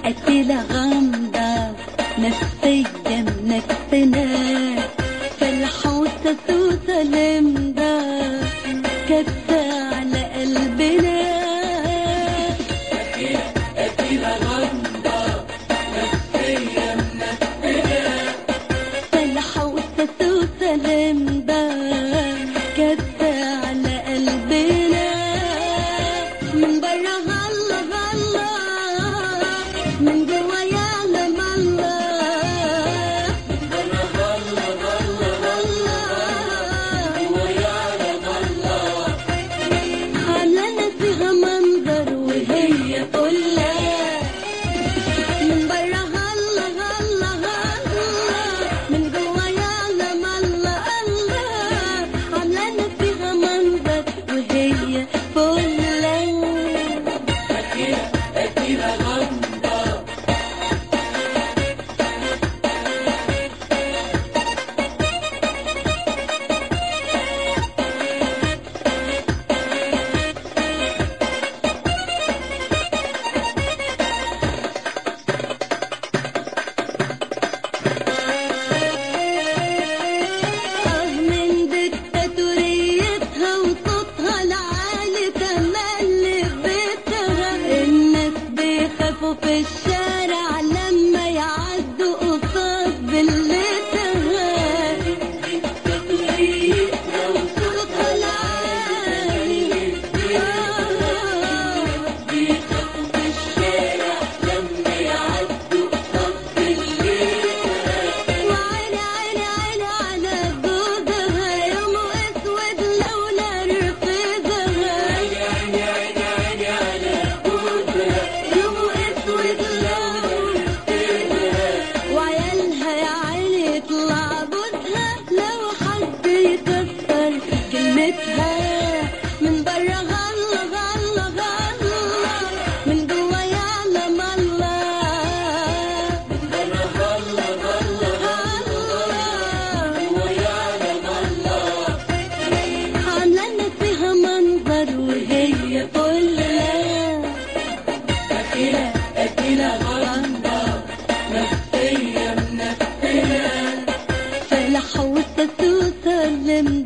قتيلة غامضة نفسية منكتنا، فالحوسة سوسة لمضة كبسة على قلبنا. قتيلة غامضة نفسية منكتنا، فالحوسة سوسة لمضة كبسة على قلبنا. من برا غلا غلا، من جوا يعلم الله. من برا غلا غلا غلا، من جوا يعلم الله. عاملة فيها منظر وهي كلها. من برا غلا غلا غلا، من جوا يعلم الله الله. عاملة فيها منظر وهي كلها. قتيلة غامضة. من دكتاتوريتها وصوتها العالي تملي بيتها، الناس بيخافوا في الشارع لما يعدوا قصاد بلتها. دكتاتوريتها وصوتها العالي بيخافوا في الشارع لما يعدوا قصاد بلتها. وعيني عيني عيني على جوزها، يوم اسود لولا رفيقها. عيني عيني عيني على جوزها، يوم اسود لولا رفيقها. وعيالها يا عيني يطلع جوزها لو حد يكسر كلمتها. من برا غلا غلا غلا، من جوا يعلم الله. من برا غلا غلا غلا، من جوا يعلم الله. عاملة فيها منظر وهي كلها. قتيلة غامضة نفسية منكتنا، فالحوسة سوسة